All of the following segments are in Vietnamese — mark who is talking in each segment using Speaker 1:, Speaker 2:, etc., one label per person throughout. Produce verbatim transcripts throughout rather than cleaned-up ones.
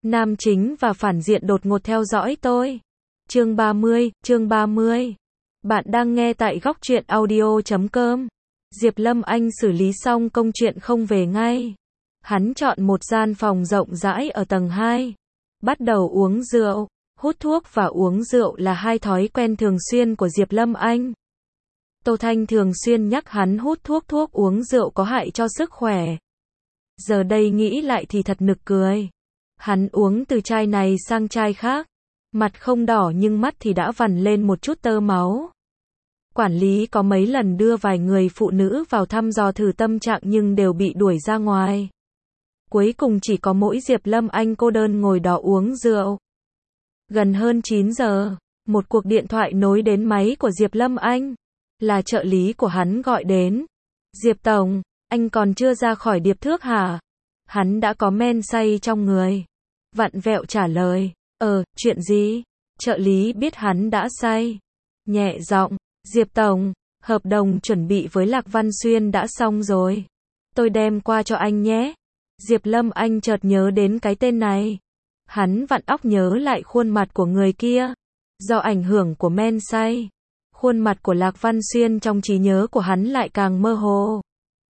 Speaker 1: Nam chính và phản diện đột ngột theo dõi tôi. Chương ba mươi, chương ba mươi. Bạn đang nghe tại góc truyện audio chấm com. Diệp Lâm Anh xử lý xong công chuyện không về ngay. Hắn chọn một gian phòng rộng rãi ở tầng hai. Bắt đầu uống rượu. Hút thuốc và uống rượu là hai thói quen thường xuyên của Diệp Lâm Anh. Tô Thanh thường xuyên nhắc hắn hút thuốc thuốc uống rượu có hại cho sức khỏe. Giờ đây nghĩ lại thì thật nực cười. Hắn uống từ chai này sang chai khác. Mặt không đỏ nhưng mắt thì đã vằn lên một chút tơ máu. Quản lý có mấy lần đưa vài người phụ nữ vào thăm dò thử tâm trạng nhưng đều bị đuổi ra ngoài. Cuối cùng chỉ có mỗi Diệp Lâm Anh cô đơn ngồi đó uống rượu. Gần hơn chín giờ, một cuộc điện thoại nối đến máy của Diệp Lâm Anh. Là trợ lý của hắn gọi đến. Diệp Tổng, anh còn chưa ra khỏi điệp thước hả? Hắn đã có men say trong người. Vặn vẹo trả lời. Ờ, chuyện gì? Trợ lý biết hắn đã say. Nhẹ giọng. Diệp Tổng, hợp đồng chuẩn bị với Lạc Văn Xuyên đã xong rồi. Tôi đem qua cho anh nhé. Diệp Lâm Anh chợt nhớ đến cái tên này. Hắn vặn óc nhớ lại khuôn mặt của người kia. Do ảnh hưởng của men say, khuôn mặt của Lạc Văn Xuyên trong trí nhớ của hắn lại càng mơ hồ.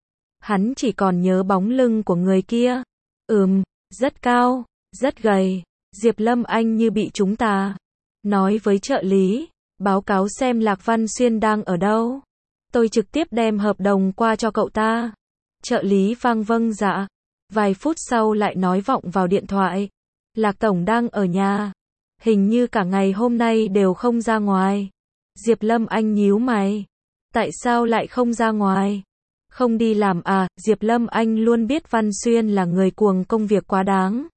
Speaker 1: Hắn chỉ còn nhớ bóng lưng của người kia. Ừm, rất cao, rất gầy. Diệp Lâm Anh như bị trúng tà. Nói với trợ lý, báo cáo xem Lạc Văn Xuyên đang ở đâu. Tôi trực tiếp đem hợp đồng qua cho cậu ta. Trợ lý vâng vâng dạ. Vài phút sau lại nói vọng vào điện thoại. Lạc Tổng đang ở nhà. Hình như cả ngày hôm nay đều không ra ngoài. Diệp Lâm Anh nhíu mày. Tại sao lại không ra ngoài? Không đi làm à? Diệp Lâm Anh luôn biết Văn Xuyên là người cuồng công việc quá đáng.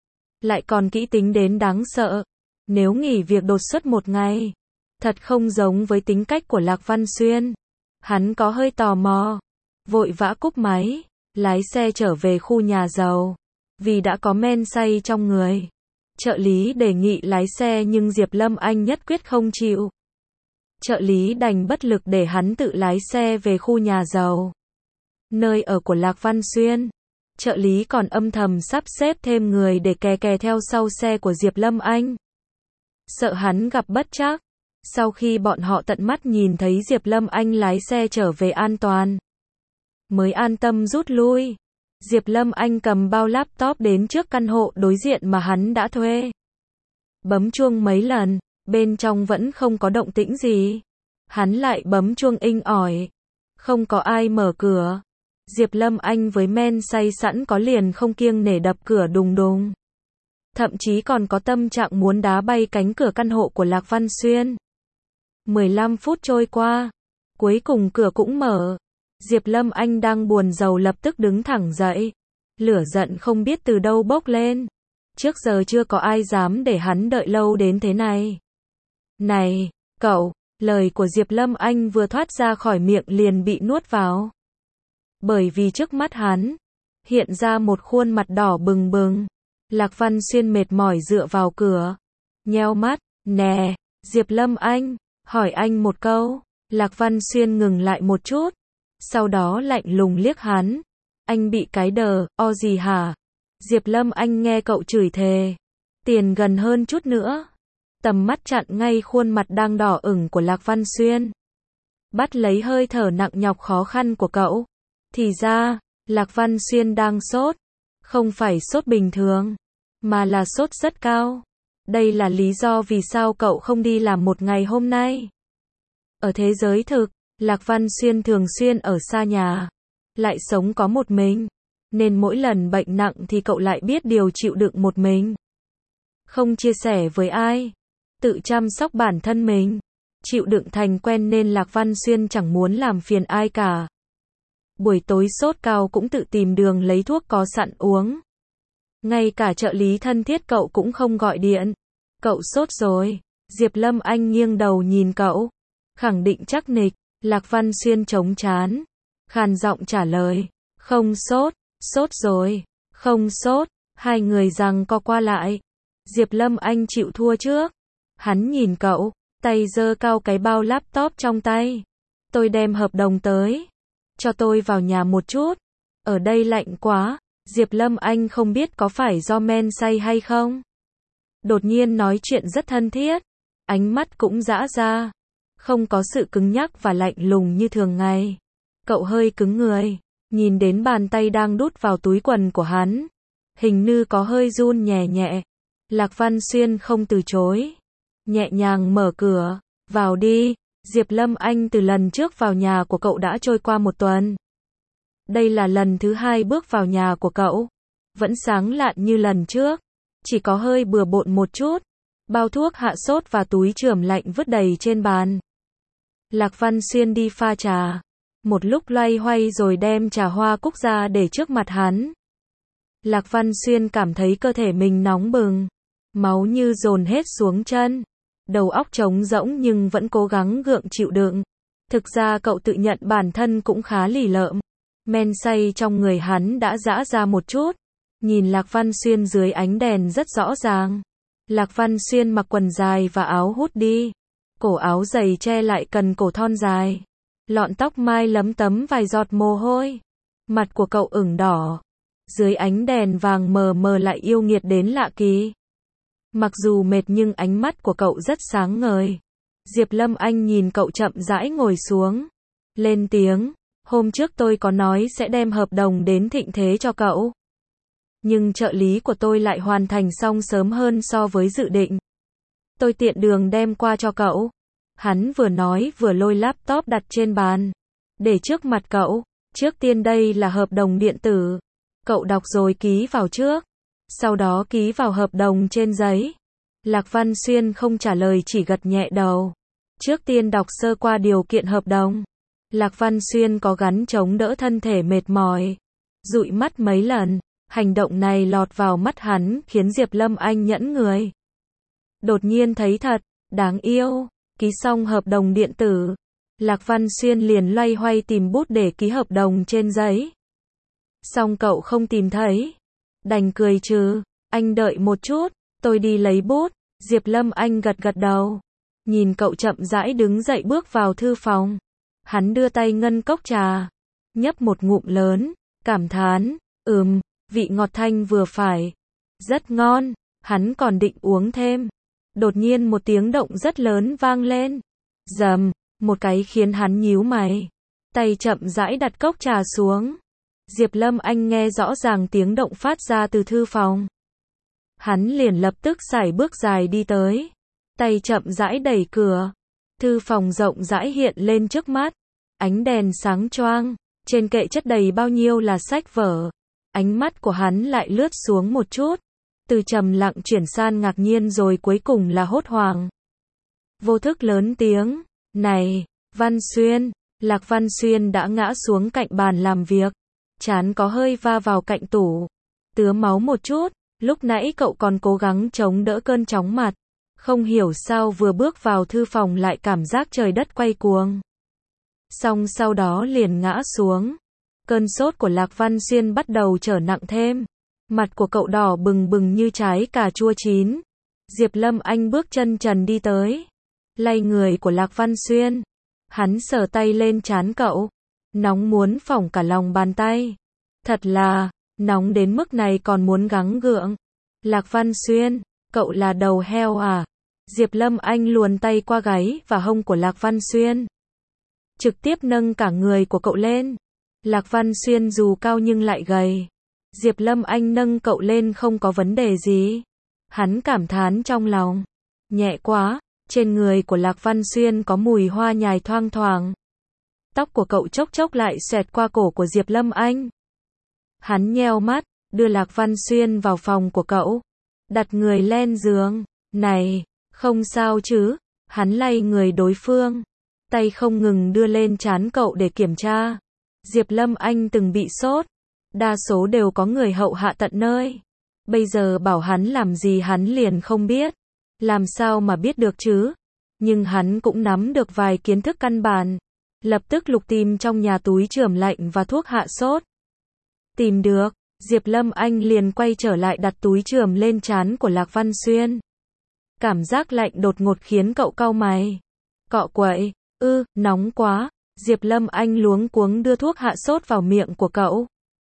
Speaker 1: Lại còn kỹ tính đến đáng sợ. Nếu nghỉ việc đột xuất một ngày, thật không giống với tính cách của Lạc Văn Xuyên. Hắn có hơi tò mò. Vội vã cúp máy, lái xe trở về khu nhà giàu. Vì đã có men say trong người. Trợ lý đề nghị lái xe nhưng Diệp Lâm Anh nhất quyết không chịu. Trợ lý đành bất lực để hắn tự lái xe về khu nhà giàu. Nơi ở của Lạc Văn Xuyên. Trợ lý còn âm thầm sắp xếp thêm người để kè kè theo sau xe của Diệp Lâm Anh. Sợ hắn gặp bất trắc. Sau khi bọn họ tận mắt nhìn thấy Diệp Lâm Anh lái xe trở về an toàn, mới an tâm rút lui. Diệp Lâm Anh cầm bao laptop đến trước căn hộ đối diện mà hắn đã thuê. Bấm chuông mấy lần, bên trong vẫn không có động tĩnh gì. Hắn lại bấm chuông inh ỏi. Không có ai mở cửa. Diệp Lâm Anh với men say sẵn có liền không kiêng nể đập cửa đùng đùng. Thậm chí còn có tâm trạng muốn đá bay cánh cửa căn hộ của Lạc Văn Xuyên. mười lăm phút trôi qua. Cuối cùng cửa cũng mở. Diệp Lâm Anh đang buồn rầu lập tức đứng thẳng dậy. Lửa giận không biết từ đâu bốc lên. Trước giờ chưa có ai dám để hắn đợi lâu đến thế này. Này, cậu, lời của Diệp Lâm Anh vừa thoát ra khỏi miệng liền bị nuốt vào. Bởi vì trước mắt hắn, hiện ra một khuôn mặt đỏ bừng bừng. Lạc Văn Xuyên mệt mỏi dựa vào cửa. Nheo mắt, nè, Diệp Lâm Anh, hỏi anh một câu. Lạc Văn Xuyên ngừng lại một chút. Sau đó lạnh lùng liếc hắn. Anh bị cái đờ, o gì hả? Diệp Lâm Anh nghe cậu chửi thề. Tiền gần hơn chút nữa. Tầm mắt chặn ngay khuôn mặt đang đỏ ửng của Lạc Văn Xuyên. Bắt lấy hơi thở nặng nhọc khó khăn của cậu. Thì ra, Lạc Văn Xuyên đang sốt. Không phải sốt bình thường, mà là sốt rất cao. Đây là lý do vì sao cậu không đi làm một ngày hôm nay. Ở thế giới thực, Lạc Văn Xuyên thường xuyên ở xa nhà. Lại sống có một mình. Nên mỗi lần bệnh nặng thì cậu lại biết điều chịu đựng một mình. Không chia sẻ với ai. Tự chăm sóc bản thân mình. Chịu đựng thành quen nên Lạc Văn Xuyên chẳng muốn làm phiền ai cả. Buổi tối sốt cao cũng tự tìm đường lấy thuốc có sẵn uống. Ngay cả trợ lý thân thiết cậu cũng không gọi điện. Cậu sốt rồi. Diệp Lâm Anh nghiêng đầu nhìn cậu. Khẳng định chắc nịch. Lạc Văn Xuyên chống chán. Khàn giọng trả lời. Không sốt. Sốt rồi. Không sốt. Hai người giằng co qua lại. Diệp Lâm Anh chịu thua trước. Hắn nhìn cậu. Tay giơ cao cái bao laptop trong tay. Tôi đem hợp đồng tới. Cho tôi vào nhà một chút. Ở đây lạnh quá. Diệp Lâm Anh không biết có phải do men say hay không. Đột nhiên nói chuyện rất thân thiết, ánh mắt cũng giãn ra, không có sự cứng nhắc và lạnh lùng như thường ngày. Cậu hơi cứng người, nhìn đến bàn tay đang đút vào túi quần của hắn, hình như có hơi run nhẹ nhẹ. Lạc Văn Xuyên không từ chối, nhẹ nhàng mở cửa, vào đi. Diệp Lâm Anh từ lần trước vào nhà của cậu đã trôi qua một tuần. Đây là lần thứ hai bước vào nhà của cậu, vẫn sáng lạn như lần trước, chỉ có hơi bừa bộn một chút. Bao thuốc hạ sốt và túi chườm lạnh vứt đầy trên bàn. Lạc Văn Xuyên đi pha trà, một lúc loay hoay rồi đem trà hoa cúc ra để trước mặt hắn. Lạc Văn Xuyên cảm thấy cơ thể mình nóng bừng, máu như dồn hết xuống chân, đầu óc trống rỗng nhưng vẫn cố gắng gượng chịu đựng. Thực ra cậu tự nhận bản thân cũng khá lì lợm, men say trong người hắn đã giã ra một chút, nhìn Lạc Văn Xuyên dưới ánh đèn rất rõ ràng. Lạc Văn Xuyên mặc quần dài và áo hút đi, cổ áo dày che lại cần cổ thon dài, lọn tóc mai lấm tấm vài giọt mồ hôi, mặt của cậu ửng đỏ, dưới ánh đèn vàng mờ mờ lại yêu nghiệt đến lạ kỳ. Mặc dù mệt nhưng ánh mắt của cậu rất sáng ngời. Diệp Lâm Anh nhìn cậu chậm rãi ngồi xuống, lên tiếng, hôm trước tôi có nói sẽ đem hợp đồng đến Thịnh Thế cho cậu. Nhưng trợ lý của tôi lại hoàn thành xong sớm hơn so với dự định. Tôi tiện đường đem qua cho cậu. Hắn vừa nói vừa lôi laptop đặt trên bàn, để trước mặt cậu. Trước tiên đây là hợp đồng điện tử. Cậu đọc rồi ký vào trước, sau đó ký vào hợp đồng trên giấy. Lạc Văn Xuyên không trả lời, chỉ gật nhẹ đầu. Trước tiên đọc sơ qua điều kiện hợp đồng. Lạc Văn Xuyên có gắn chống đỡ thân thể mệt mỏi, dụi mắt mấy lần. Hành động này lọt vào mắt hắn khiến Diệp Lâm Anh nhẫn người. Đột nhiên thấy thật đáng yêu. Ký xong hợp đồng điện tử, Lạc Văn Xuyên liền loay hoay tìm bút để ký hợp đồng trên giấy. Xong cậu không tìm thấy, đành cười trừ. Anh đợi một chút, tôi đi lấy bút. Diệp Lâm Anh gật gật đầu, nhìn cậu chậm rãi đứng dậy bước vào thư phòng. Hắn đưa tay ngân cốc trà, nhấp một ngụm lớn, cảm thán, ừm, vị ngọt thanh vừa phải, rất ngon. Hắn còn định uống thêm, đột nhiên một tiếng động rất lớn vang lên, rầm, một cái khiến hắn nhíu mày, tay chậm rãi đặt cốc trà xuống. Diệp Lâm Anh nghe rõ ràng tiếng động phát ra từ thư phòng. Hắn liền lập tức sải bước dài đi tới, tay chậm rãi đẩy cửa. Thư phòng rộng rãi hiện lên trước mắt, ánh đèn sáng choang, trên kệ chất đầy bao nhiêu là sách vở. Ánh mắt của hắn lại lướt xuống một chút, từ trầm lặng chuyển sang ngạc nhiên rồi cuối cùng là hốt hoảng. Vô thức lớn tiếng, này, Văn Xuyên. Lạc Văn Xuyên đã ngã xuống cạnh bàn làm việc, trán có hơi va vào cạnh tủ, tứa máu một chút. Lúc nãy cậu còn cố gắng chống đỡ cơn chóng mặt, không hiểu sao vừa bước vào thư phòng lại cảm giác trời đất quay cuồng. Xong sau đó liền ngã xuống. Cơn sốt của Lạc Văn Xuyên bắt đầu trở nặng thêm, mặt của cậu đỏ bừng bừng như trái cà chua chín. Diệp Lâm Anh bước chân trần đi tới, lay người của Lạc Văn Xuyên. Hắn sờ tay lên trán cậu, nóng muốn phỏng cả lòng bàn tay. Thật là, nóng đến mức này còn muốn gắng gượng. Lạc Văn Xuyên, cậu là đầu heo à? Diệp Lâm Anh luồn tay qua gáy và hông của Lạc Văn Xuyên, trực tiếp nâng cả người của cậu lên. Lạc Văn Xuyên dù cao nhưng lại gầy. Diệp Lâm Anh nâng cậu lên không có vấn đề gì. Hắn cảm thán trong lòng, nhẹ quá. Trên người của Lạc Văn Xuyên có mùi hoa nhài thoang thoảng. Tóc của cậu chốc chốc lại xẹt qua cổ của Diệp Lâm Anh. Hắn nheo mắt, đưa Lạc Văn Xuyên vào phòng của cậu, đặt người lên giường. Này, không sao chứ? Hắn lay người đối phương, tay không ngừng đưa lên trán cậu để kiểm tra. Diệp Lâm Anh từng bị sốt, đa số đều có người hậu hạ tận nơi. Bây giờ bảo hắn làm gì hắn liền không biết. Làm sao mà biết được chứ? Nhưng hắn cũng nắm được vài kiến thức căn bản. Lập tức lục tìm trong nhà túi chườm lạnh và thuốc hạ sốt. Tìm được, Diệp Lâm Anh liền quay trở lại đặt túi chườm lên trán của Lạc Văn Xuyên. Cảm giác lạnh đột ngột khiến cậu cau mày. Cọ quậy, ư, nóng quá. Diệp Lâm Anh luống cuống đưa thuốc hạ sốt vào miệng của cậu.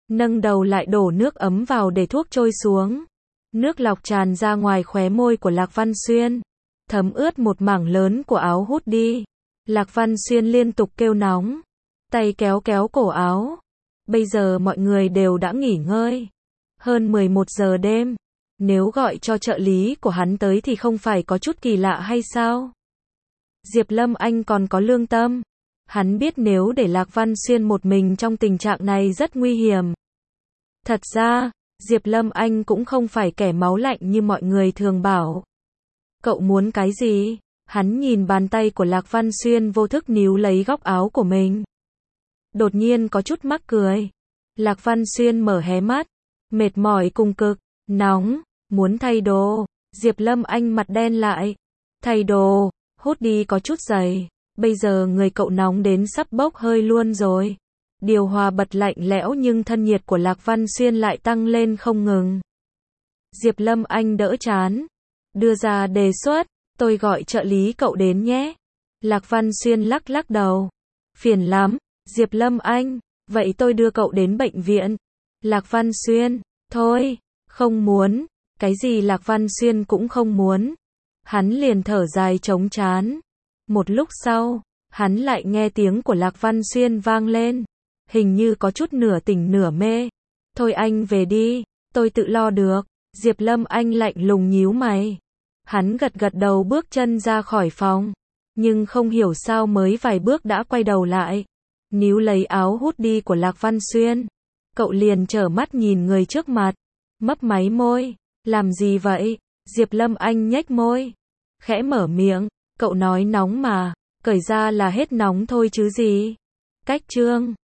Speaker 1: nâng đầu lại đổ nước ấm vào để thuốc trôi xuống. Nước lọc tràn ra ngoài khóe môi của Lạc Văn Xuyên, thấm ướt một mảng lớn của áo hút đi. Lạc Văn Xuyên liên tục kêu nóng, tay kéo kéo cổ áo. Bây giờ mọi người đều đã nghỉ ngơi. Hơn mười một giờ đêm, nếu gọi cho trợ lý của hắn tới thì không phải có chút kỳ lạ hay sao? Diệp Lâm Anh còn có lương tâm. Hắn biết nếu để Lạc Văn Xuyên một mình trong tình trạng này rất nguy hiểm. Thật ra, Diệp Lâm Anh cũng không phải kẻ máu lạnh như mọi người thường bảo. Cậu muốn cái gì? Hắn nhìn bàn tay của Lạc Văn Xuyên vô thức níu lấy góc áo của mình. Đột nhiên có chút mắc cười. Lạc Văn Xuyên mở hé mắt. Mệt mỏi cùng cực, nóng, muốn thay đồ. Diệp Lâm Anh mặt đen lại. Thay đồ, hút đi có chút dày. Bây giờ người cậu nóng đến sắp bốc hơi luôn rồi. Điều hòa bật lạnh lẽo nhưng thân nhiệt của Lạc Văn Xuyên lại tăng lên không ngừng. Diệp Lâm Anh đỡ chán, đưa ra đề xuất, tôi gọi trợ lý cậu đến nhé. Lạc Văn Xuyên lắc lắc đầu. Phiền lắm, Diệp Lâm Anh, vậy tôi đưa cậu đến bệnh viện. Lạc Văn Xuyên, thôi, không muốn, cái gì Lạc Văn Xuyên cũng không muốn. Hắn liền thở dài trống trán. Một lúc sau, hắn lại nghe tiếng của Lạc Văn Xuyên vang lên. Hình như có chút nửa tỉnh nửa mê. Thôi anh về đi, tôi tự lo được. Diệp Lâm Anh lạnh lùng nhíu mày. Hắn gật gật đầu bước chân ra khỏi phòng. Nhưng không hiểu sao mới vài bước đã quay đầu lại. Níu lấy áo hút đi của Lạc Văn Xuyên. Cậu liền trở mắt nhìn người trước mặt. Mấp máy môi. Làm gì vậy? Diệp Lâm Anh nhếch môi. Khẽ mở miệng. Cậu nói nóng mà. Cởi ra là hết nóng thôi chứ gì. Cách chương